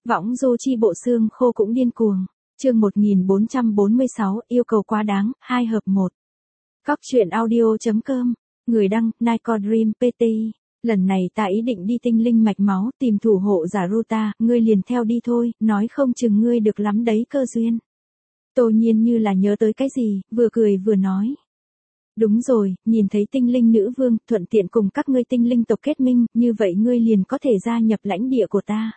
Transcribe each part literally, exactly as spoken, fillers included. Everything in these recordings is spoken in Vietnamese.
Võng du chi bộ xương khô cũng điên cuồng. Chương một nghìn bốn trăm bốn mươi sáu, yêu cầu quá đáng, hai hợp một. Cóc truyện audio chấm com, người đăng, Nicodream pê tê. Lần này ta ý định đi tinh linh mạch máu, tìm thủ hộ giả Ruta, ngươi liền theo đi thôi, nói không chừng ngươi được lắm đấy cơ duyên. Tô Nhiên như là nhớ tới cái gì, vừa cười vừa nói. Đúng rồi, nhìn thấy tinh linh nữ vương, thuận tiện cùng các ngươi tinh linh tộc kết minh, như vậy ngươi liền có thể gia nhập lãnh địa của ta.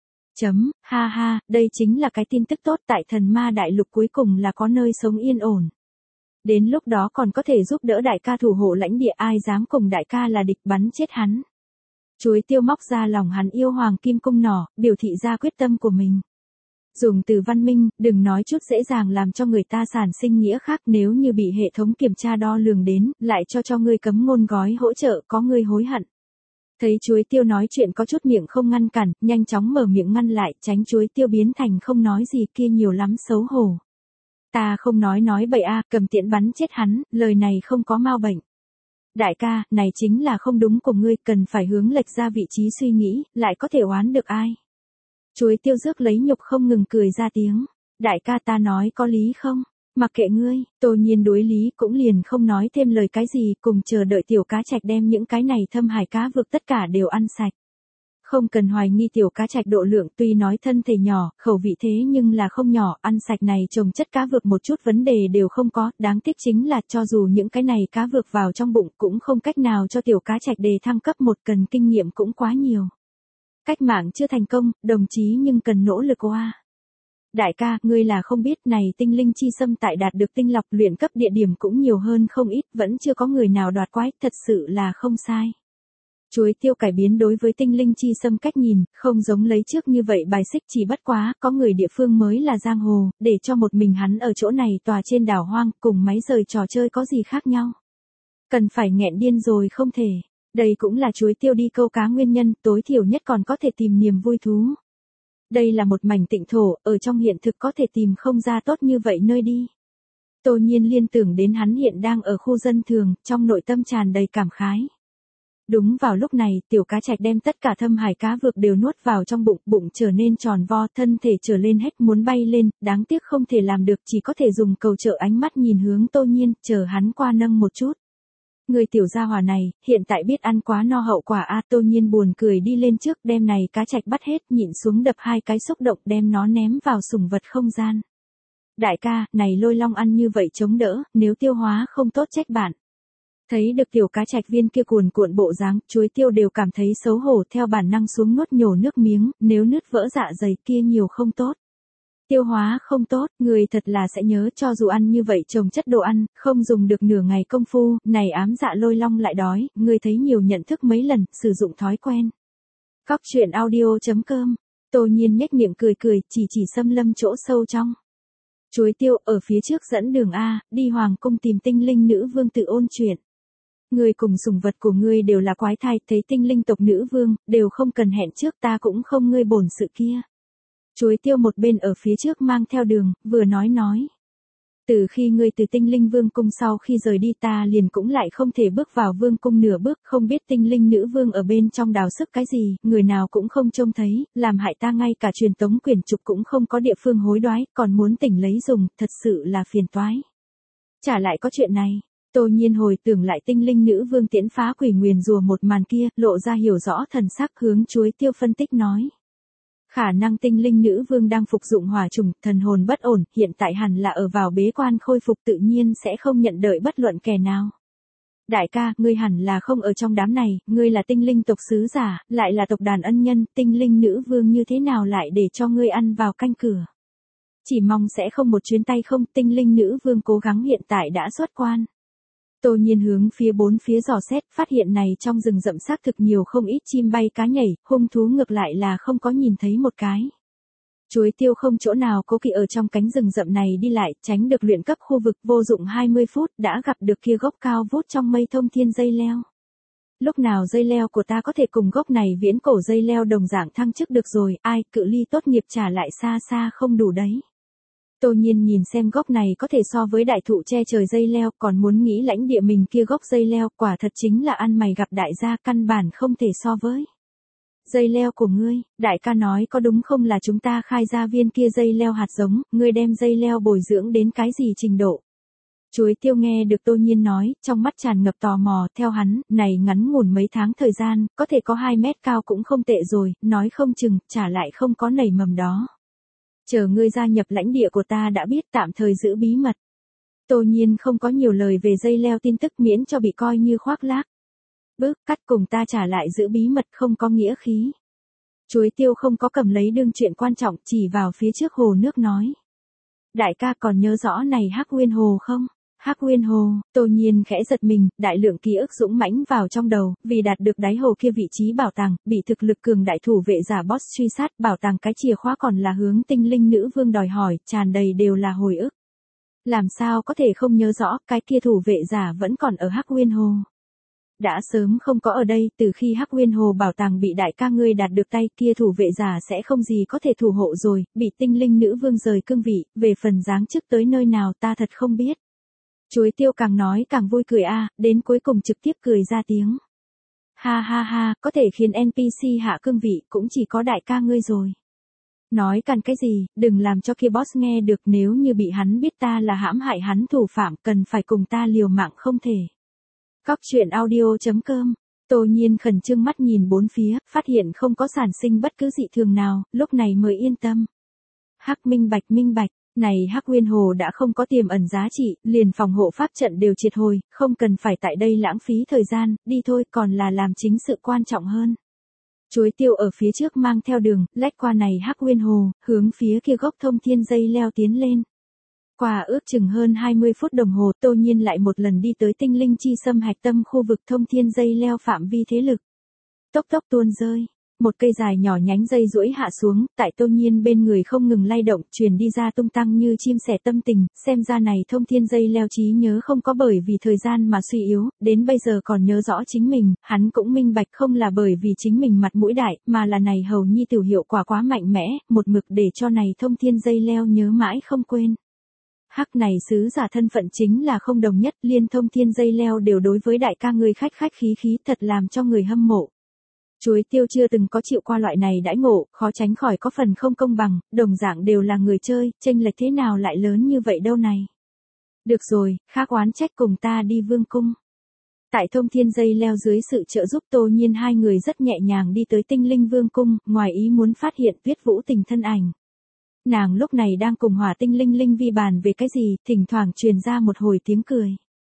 Chấm, ha ha, đây chính là cái tin tức tốt, tại thần ma đại lục cuối cùng là có nơi sống yên ổn. Đến lúc đó còn có thể giúp đỡ đại ca thủ hộ lãnh địa, ai dám cùng đại ca là địch, bắn chết hắn. Chuối tiêu móc ra lòng hắn yêu hoàng kim cung nỏ, biểu thị ra quyết tâm của mình. Dùng từ văn minh, đừng nói chút dễ dàng làm cho người ta sản sinh nghĩa khác, nếu như bị hệ thống kiểm tra đo lường đến, lại cho cho ngươi cấm ngôn gói hỗ trợ, có ngươi hối hận. Thấy chuối tiêu nói chuyện có chút miệng không ngăn cản, nhanh chóng mở miệng ngăn lại, tránh chuối tiêu biến thành không nói gì kia nhiều lắm xấu hổ. Ta không nói nói bậy a, cầm tiễn bắn chết hắn, lời này không có mau bệnh. Đại ca, này chính là không đúng của ngươi, cần phải hướng lệch ra vị trí suy nghĩ, lại có thể oán được ai. Chuối tiêu rước lấy nhục không ngừng cười ra tiếng. Đại ca ta nói có lý không? Mặc kệ ngươi, Tô Nhiên đối lý cũng liền không nói thêm lời cái gì, cùng chờ đợi tiểu cá trạch đem những cái này thâm hải cá vực tất cả đều ăn sạch. Không cần hoài nghi tiểu cá trạch độ lượng, tuy nói thân thể nhỏ, khẩu vị thế nhưng là không nhỏ, ăn sạch này trồng chất cá vực một chút vấn đề đều không có, đáng tiếc chính là cho dù những cái này cá vực vào trong bụng cũng không cách nào cho tiểu cá trạch đề thăng cấp một, cần kinh nghiệm cũng quá nhiều. Cách mạng chưa thành công, đồng chí nhưng cần nỗ lực qua. Đại ca, ngươi là không biết này tinh linh chi sâm tại đạt được tinh lọc luyện cấp địa điểm cũng nhiều hơn không ít, vẫn chưa có người nào đoạt quái, thật sự là không sai. Chuối tiêu cải biến đối với tinh linh chi sâm cách nhìn, không giống lấy trước như vậy bài xích, chỉ bất quá, có người địa phương mới là giang hồ, để cho một mình hắn ở chỗ này tòa trên đảo hoang, cùng máy rời trò chơi có gì khác nhau. Cần phải nghẹn điên rồi không thể. Đây cũng là chuối tiêu đi câu cá nguyên nhân, tối thiểu nhất còn có thể tìm niềm vui thú. Đây là một mảnh tịnh thổ, ở trong hiện thực có thể tìm không ra tốt như vậy nơi đi. Tô Nhiên liên tưởng đến hắn hiện đang ở khu dân thường, trong nội tâm tràn đầy cảm khái. Đúng vào lúc này, tiểu cá trạch đem tất cả thâm hải cá vực đều nuốt vào trong bụng, bụng trở nên tròn vo, thân thể trở lên hết muốn bay lên, đáng tiếc không thể làm được, chỉ có thể dùng cầu trợ ánh mắt nhìn hướng Tô Nhiên, chờ hắn qua nâng một chút. Người tiểu gia hỏa này, hiện tại biết ăn quá no hậu quả a. Tô Nhiên buồn cười đi lên trước, đem này cá trạch bắt hết, nhịn xuống đập hai cái xúc động, đem nó ném vào sủng vật không gian. Đại ca, này lôi long ăn như vậy chống đỡ, nếu tiêu hóa không tốt trách bạn. Thấy được tiểu cá trạch viên kia cuồn cuộn bộ dáng, chuối tiêu đều cảm thấy xấu hổ, theo bản năng xuống nuốt nhổ nước miếng, nếu nứt vỡ dạ dày kia nhiều không tốt. Tiêu hóa không tốt, người thật là sẽ nhớ, cho dù ăn như vậy trồng chất đồ ăn, không dùng được nửa ngày công phu, này ám dạ lôi long lại đói, người thấy nhiều nhận thức mấy lần, sử dụng thói quen. Cóc truyện audio chấm com, Tô Nhiên nhếch miệng cười cười, chỉ chỉ xâm lâm chỗ sâu trong. Chuối tiêu, ở phía trước dẫn đường A, đi hoàng cung tìm tinh linh nữ vương tự ôn chuyện. Người cùng sủng vật của ngươi đều là quái thai, thấy tinh linh tộc nữ vương, đều không cần hẹn trước, ta cũng không ngươi bổn sự kia. Chuối tiêu một bên ở phía trước mang theo đường, vừa nói nói. Từ khi ngươi từ tinh linh vương cung sau khi rời đi ta liền cũng lại không thể bước vào vương cung nửa bước, không biết tinh linh nữ vương ở bên trong đào sức cái gì, người nào cũng không trông thấy, làm hại ta ngay cả truyền tống quyển trục cũng không có địa phương hối đoái, còn muốn tỉnh lấy dùng, thật sự là phiền toái. Trả lại có chuyện này. Tô Nhiên hồi tưởng lại tinh linh nữ vương tiễn phá quỷ nguyền rùa một màn kia, lộ ra hiểu rõ thần sắc, hướng chuối tiêu phân tích nói. Khả năng tinh linh nữ vương đang phục dụng hỏa trùng, thần hồn bất ổn, hiện tại hẳn là ở vào bế quan khôi phục, tự nhiên sẽ không nhận đợi bất luận kẻ nào. Đại ca, ngươi hẳn là không ở trong đám này, ngươi là tinh linh tộc sứ giả, lại là tộc đàn ân nhân, tinh linh nữ vương như thế nào lại để cho ngươi ăn vào canh cửa. Chỉ mong sẽ không một chuyến tay không, tinh linh nữ vương cố gắng hiện tại đã xuất quan. Tô Nhiên hướng phía bốn phía dò xét, phát hiện này trong rừng rậm xác thực nhiều không ít chim bay cá nhảy, hung thú ngược lại là không có nhìn thấy một cái. Chuối tiêu không chỗ nào cố kỵ ở trong cánh rừng rậm này đi lại, tránh được luyện cấp khu vực, vô dụng hai mươi phút, đã gặp được kia gốc cao vút trong mây thông thiên dây leo. Lúc nào dây leo của ta có thể cùng gốc này viễn cổ dây leo đồng dạng thăng chức được rồi, ai, cự ly tốt nghiệp trả lại xa xa không đủ đấy. Tô Nhiên nhìn xem gốc này có thể so với đại thụ che trời dây leo, còn muốn nghĩ lãnh địa mình kia gốc dây leo, quả thật chính là ăn mày gặp đại gia, căn bản không thể so với. Dây leo của ngươi, đại ca nói có đúng không là chúng ta khai ra viên kia dây leo hạt giống, ngươi đem dây leo bồi dưỡng đến cái gì trình độ? Chuối tiêu nghe được Tô Nhiên nói, trong mắt tràn ngập tò mò, theo hắn, này ngắn ngủn mấy tháng thời gian, có thể có hai mét cao cũng không tệ rồi, nói không chừng, trả lại không có nảy mầm đó. Chờ ngươi gia nhập lãnh địa của ta đã biết, tạm thời giữ bí mật. Tô Nhiên không có nhiều lời về dây leo tin tức miễn cho bị coi như khoác lác. Bước cắt cùng ta trả lại giữ bí mật không có nghĩa khí. Chuối tiêu không có cầm lấy đương chuyện quan trọng, chỉ vào phía trước hồ nước nói. Đại ca còn nhớ rõ này Hắc Nguyên Hồ không? Hắc Nguyên Hồ, Tô Nhiên khẽ giật mình, đại lượng ký ức dũng mãnh vào trong đầu, vì đạt được đáy hồ kia vị trí bảo tàng, bị thực lực cường đại thủ vệ giả boss truy sát, bảo tàng cái chìa khóa còn là hướng tinh linh nữ vương đòi hỏi, tràn đầy đều là hồi ức. Làm sao có thể không nhớ rõ, cái kia thủ vệ giả vẫn còn ở Hắc Nguyên Hồ. Đã sớm không có ở đây, từ khi Hắc Nguyên Hồ bảo tàng bị đại ca ngươi đạt được tay, kia thủ vệ giả sẽ không gì có thể thủ hộ rồi, bị tinh linh nữ vương rời cương vị, về phần giáng chức tới nơi nào ta thật không biết. Chuối tiêu càng nói càng vui cười a, đến cuối cùng trực tiếp cười ra tiếng. Ha ha ha, có thể khiến en pê xê hạ cương vị cũng chỉ có đại ca ngươi rồi. Nói càn cái gì, đừng làm cho kia boss nghe được, nếu như bị hắn biết ta là hãm hại hắn thủ phạm, cần phải cùng ta liều mạng không thể. Cóc truyện audio chấm com. Tô Nhiên khẩn trương mắt nhìn bốn phía, phát hiện không có sản sinh bất cứ dị thường nào, lúc này mới yên tâm. Hắc minh bạch minh bạch, này Hắc Nguyên Hồ đã không có tiềm ẩn giá trị, liền phòng hộ pháp trận đều triệt hồi, không cần phải tại đây lãng phí thời gian, đi thôi, còn là làm chính sự quan trọng hơn. Chuối tiêu ở phía trước mang theo đường, lách qua này Hắc Nguyên Hồ, hướng phía kia gốc thông thiên dây leo tiến lên. Qua ước chừng hơn hai mươi phút đồng hồ, Tô Nhiên lại một lần đi tới tinh linh chi xâm hạch tâm khu vực thông thiên dây leo phạm vi thế lực. Tốc tốc tuôn rơi, một cây dài nhỏ nhánh dây duỗi hạ xuống, tại Tô Nhiên bên người không ngừng lay động, truyền đi ra tung tăng như chim sẻ tâm tình, xem ra này thông thiên dây leo trí nhớ không có bởi vì thời gian mà suy yếu, đến bây giờ còn nhớ rõ chính mình, hắn cũng minh bạch không là bởi vì chính mình mặt mũi đại, mà là này hầu nhi tiểu hiệu quả quá mạnh mẽ, một mực để cho này thông thiên dây leo nhớ mãi không quên. Hắc này sứ giả thân phận chính là không đồng nhất, liên thông thiên dây leo đều đối với đại ca người khách khách khí khí, thật làm cho người hâm mộ. Chuối tiêu chưa từng có chịu qua loại này đãi ngộ, khó tránh khỏi có phần không công bằng, đồng dạng đều là người chơi, chênh lệch thế nào lại lớn như vậy đâu này. Được rồi, khác oán trách cùng ta đi vương cung. Tại thông thiên dây leo dưới sự trợ giúp Tô Nhiên hai người rất nhẹ nhàng đi tới tinh linh vương cung, ngoài ý muốn phát hiện Tuyết Vũ Tình thân ảnh. Nàng lúc này đang cùng Hỏa Tinh Linh Linh Vi bàn về cái gì, thỉnh thoảng truyền ra một hồi tiếng cười.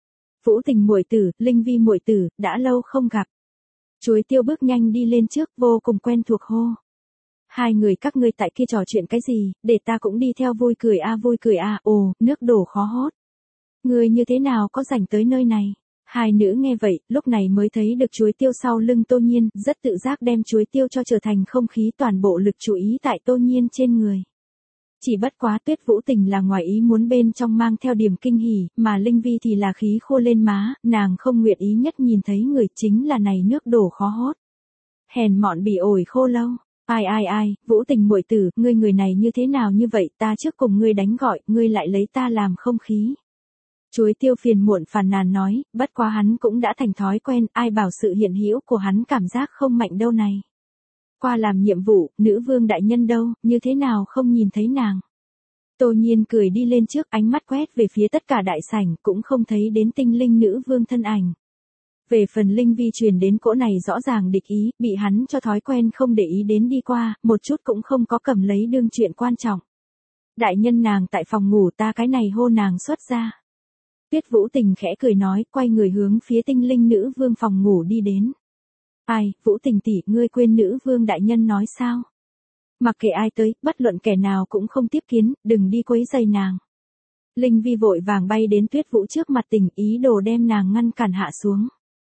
Vũ Tình muội tử, Linh Vi muội tử, đã lâu không gặp. Chuối tiêu bước nhanh đi lên trước, vô cùng quen thuộc hô. Hai người các ngươi tại kia trò chuyện cái gì, để ta cũng đi theo vui cười a vui cười a, ồ, nước đổ khó hốt. Ngươi như thế nào có rảnh tới nơi này? Hai nữ nghe vậy, lúc này mới thấy được chuối tiêu sau lưng Tô Nhiên, rất tự giác đem chuối tiêu cho trở thành không khí, toàn bộ lực chú ý tại Tô Nhiên trên người. Chỉ bất quá Tuyết Vũ Tình là ngoài ý muốn bên trong mang theo điểm kinh hỉ, mà Linh Vi thì là khí khô lên má, nàng không nguyện ý nhất nhìn thấy người chính là này nước đổ khó hốt. Hèn mọn bị ổi khô lâu, ai ai ai, Vũ Tình muội tử, ngươi người này như thế nào như vậy, ta trước cùng ngươi đánh gọi, ngươi lại lấy ta làm không khí. Chuối tiêu phiền muộn phàn nàn nói, bất quá hắn cũng đã thành thói quen, ai bảo sự hiện hữu của hắn cảm giác không mạnh đâu này. Qua làm nhiệm vụ, nữ vương đại nhân đâu, như thế nào không nhìn thấy nàng. Tô Nhiên cười đi lên trước, ánh mắt quét về phía tất cả đại sảnh, cũng không thấy đến tinh linh nữ vương thân ảnh. Về phần Linh Vi truyền đến cỗ này rõ ràng địch ý, bị hắn cho thói quen không để ý đến đi qua, một chút cũng không có cầm lấy đương chuyện quan trọng. Đại nhân nàng tại phòng ngủ, ta cái này hô nàng xuất ra. Tuyết Vũ Tình khẽ cười nói, quay người hướng phía tinh linh nữ vương phòng ngủ đi đến. Ai, Vũ Tình tỷ, ngươi quên nữ vương đại nhân nói sao? Mặc kệ ai tới, bất luận kẻ nào cũng không tiếp kiến, đừng đi quấy rầy nàng. Linh Vi vội vàng bay đến Tuyết Vũ trước mặt Tình, ý đồ đem nàng ngăn cản hạ xuống.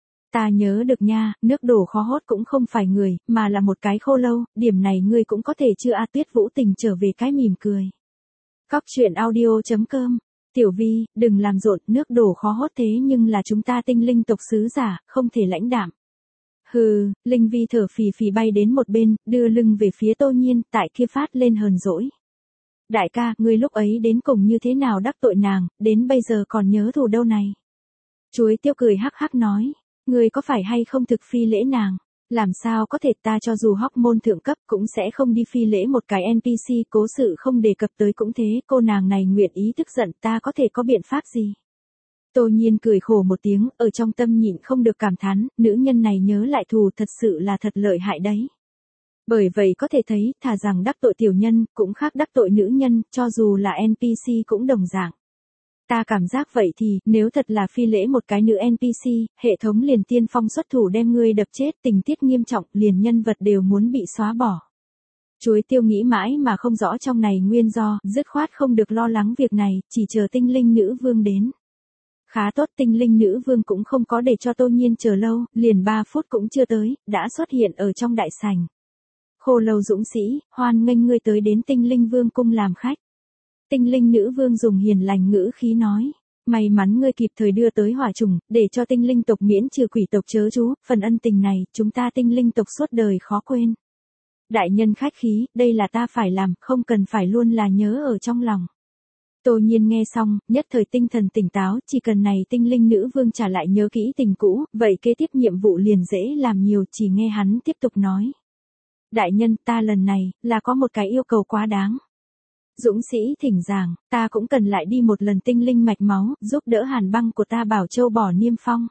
Ta nhớ được nha, nước đổ khó hốt cũng không phải người, mà là một cái khô lâu, điểm này ngươi cũng có thể chưa a. Tuyết Vũ Tình trở về cái mỉm cười. Cóc truyện audio chấm com. Tiểu Vi, đừng làm rộn, nước đổ khó hốt thế nhưng là chúng ta tinh linh tộc sứ giả, không thể lãnh đạm. Hừ, Linh Vi thở phì phì bay đến một bên, đưa lưng về phía Tô Nhiên, tại kia phát lên hờn dỗi. Đại ca, ngươi lúc ấy đến cùng như thế nào đắc tội nàng, đến bây giờ còn nhớ thù đâu này. Chuối tiêu cười hắc hắc nói, ngươi có phải hay không thực phi lễ nàng? Làm sao có thể, ta cho dù hormone thượng cấp cũng sẽ không đi phi lễ một cái en pê xê, cố sự không đề cập tới cũng thế, cô nàng này nguyện ý tức giận, ta có thể có biện pháp gì? Tô Nhiên cười khổ một tiếng, ở trong tâm nhịn không được cảm thán, nữ nhân này nhớ lại thù thật sự là thật lợi hại đấy. Bởi vậy có thể thấy, thà rằng đắc tội tiểu nhân, cũng khác đắc tội nữ nhân, cho dù là en pê xê cũng đồng dạng. Ta cảm giác vậy thì, nếu thật là phi lễ một cái nữ en pê xê, hệ thống liền tiên phong xuất thủ đem ngươi đập chết, tình tiết nghiêm trọng, liền nhân vật đều muốn bị xóa bỏ. Chuối tiêu nghĩ mãi mà không rõ trong này nguyên do, dứt khoát không được lo lắng việc này, chỉ chờ tinh linh nữ vương đến. Khá tốt, tinh linh nữ vương cũng không có để cho Tô Nhiên chờ lâu, liền ba phút cũng chưa tới, đã xuất hiện ở trong đại sảnh. Khô Lâu dũng sĩ, hoan nghênh ngươi tới đến tinh linh vương cung làm khách. Tinh linh nữ vương dùng hiền lành ngữ khí nói, may mắn ngươi kịp thời đưa tới hỏa trùng, để cho tinh linh tộc miễn trừ quỷ tộc chớ chú, phần ân tình này, chúng ta tinh linh tộc suốt đời khó quên. Đại nhân khách khí, đây là ta phải làm, không cần phải luôn là nhớ ở trong lòng. Tô Nhiên nghe xong, nhất thời tinh thần tỉnh táo, chỉ cần này tinh linh nữ vương trả lại nhớ kỹ tình cũ, vậy kế tiếp nhiệm vụ liền dễ làm nhiều, chỉ nghe hắn tiếp tục nói. Đại nhân, ta lần này, là có một cái yêu cầu quá đáng. Dũng sĩ thỉnh giảng, ta cũng cần lại đi một lần tinh linh mạch máu, giúp đỡ hàn băng của ta Bảo Châu bỏ niêm phong.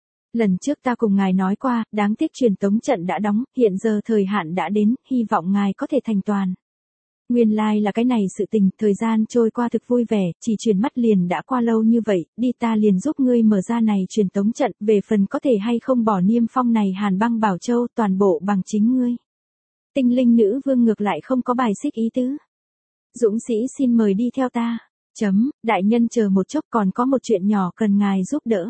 Lần trước ta cùng ngài nói qua, đáng tiếc truyền tống trận đã đóng, hiện giờ thời hạn đã đến, hy vọng ngài có thể thành toàn. Nguyên lai like là cái này sự tình, thời gian trôi qua thực vui vẻ, chỉ chuyển mắt liền đã qua lâu như vậy, đi ta liền giúp ngươi mở ra này truyền tống trận, về phần có thể hay không bỏ niêm phong này hàn băng Bảo Châu toàn bộ bằng chính ngươi. Tinh linh nữ vương ngược lại không có bài xích ý tứ. Dũng sĩ xin mời đi theo ta. Chấm, đại nhân chờ một chốc còn có một chuyện nhỏ cần ngài giúp đỡ.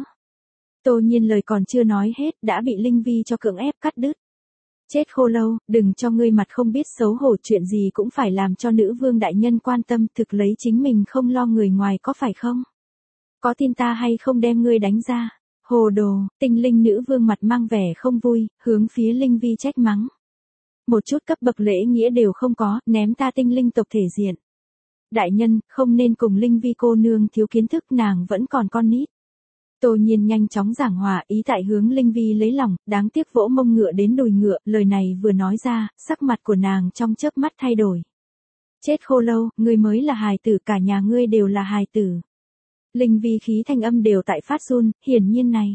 Tô Nhiên lời còn chưa nói hết đã bị Linh Vi cho cưỡng ép cắt đứt. Chết Khô Lâu, đừng cho ngươi mặt không biết xấu hổ, chuyện gì cũng phải làm cho nữ vương đại nhân quan tâm, thực lấy chính mình không lo người ngoài có phải không? Có tin ta hay không đem ngươi đánh ra? Hồ đồ, tinh linh nữ vương mặt mang vẻ không vui, hướng phía Linh Vi trách mắng. Một chút cấp bậc lễ nghĩa đều không có, ném ta tinh linh tộc thể diện. Đại nhân, không nên cùng Linh Vi cô nương thiếu kiến thức, nàng vẫn còn con nít. Tô Nhiên nhanh chóng giảng hòa, ý tại hướng Linh Vi lấy lòng, đáng tiếc vỗ mông ngựa đến đùi ngựa, lời này vừa nói ra, sắc mặt của nàng trong chớp mắt thay đổi. Chết Khô Lâu, ngươi mới là hài tử, cả nhà ngươi đều là hài tử. Linh Vi khí thanh âm đều tại phát run, hiển nhiên này.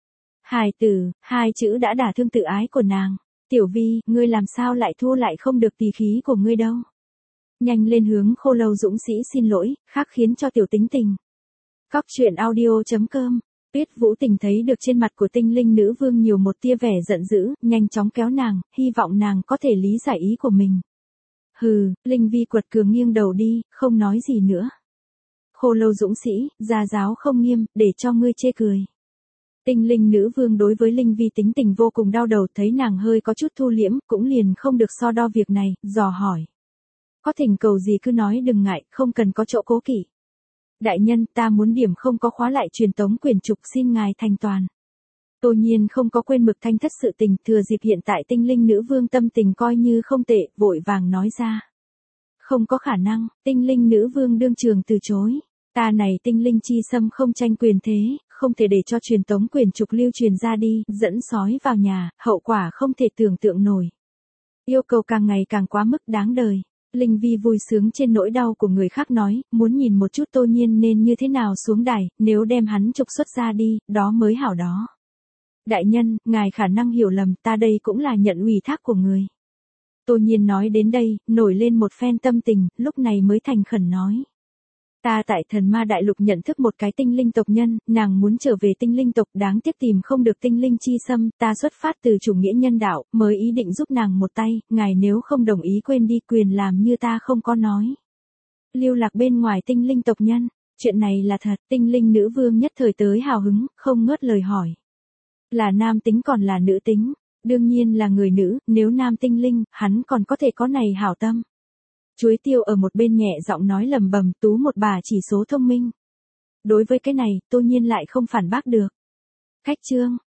Hài tử, hai chữ đã đả thương tự ái của nàng. Tiểu Vi, ngươi làm sao lại thua lại không được tỳ khí của ngươi đâu. Nhanh lên hướng Khô Lâu dũng sĩ xin lỗi, khác khiến cho tiểu tính tình. Cóc truyện audio chấm com. Tuyết Vũ Tình thấy được trên mặt của tinh linh nữ vương nhiều một tia vẻ giận dữ, nhanh chóng kéo nàng, hy vọng nàng có thể lý giải ý của mình. Hừ, Linh Vi quật cường nghiêng đầu đi, không nói gì nữa. Khô Lâu dũng sĩ, gia giáo không nghiêm, để cho ngươi chê cười. Tinh linh nữ vương đối với Linh Vi tính tình vô cùng đau đầu, thấy nàng hơi có chút thu liễm, cũng liền không được so đo việc này, dò hỏi. Có thỉnh cầu gì cứ nói đừng ngại, không cần có chỗ cố kỵ. Đại nhân, ta muốn điểm không có khóa lại truyền tống quyền trục, xin ngài thành toàn. Tô Nhiên không có quên mực thanh thất sự tình, thừa dịp hiện tại tinh linh nữ vương tâm tình coi như không tệ, vội vàng nói ra. Không có khả năng, tinh linh nữ vương đương trường từ chối. Ta này tinh linh chi xâm không tranh quyền thế, không thể để cho truyền tống quyền trục lưu truyền ra đi, dẫn sói vào nhà, hậu quả không thể tưởng tượng nổi. Yêu cầu càng ngày càng quá mức đáng đời. Linh Vi vui sướng trên nỗi đau của người khác nói, muốn nhìn một chút Tô Nhiên nên như thế nào xuống đài, nếu đem hắn trục xuất ra đi, đó mới hảo đó. Đại nhân, ngài khả năng hiểu lầm, ta đây cũng là nhận ủy thác của người. Tô Nhiên nói đến đây, nổi lên một phen tâm tình, lúc này mới thành khẩn nói. Ta tại thần ma đại lục nhận thức một cái tinh linh tộc nhân, nàng muốn trở về tinh linh tộc, đáng tiếc tìm không được tinh linh chi xâm, ta xuất phát từ chủ nghĩa nhân đạo, mới ý định giúp nàng một tay, ngài nếu không đồng ý quên đi, quyền làm như ta không có nói. Lưu lạc bên ngoài tinh linh tộc nhân, chuyện này là thật, tinh linh nữ vương nhất thời tới hào hứng, không ngớt lời hỏi. Là nam tính còn là nữ tính, đương nhiên là người nữ, nếu nam tinh linh, hắn còn có thể có này hảo tâm. Chuối tiêu ở một bên nhẹ giọng nói lầm bầm, tú một bà chỉ số thông minh. Đối với cái này, Tô Nhiên lại không phản bác được. Khách chương,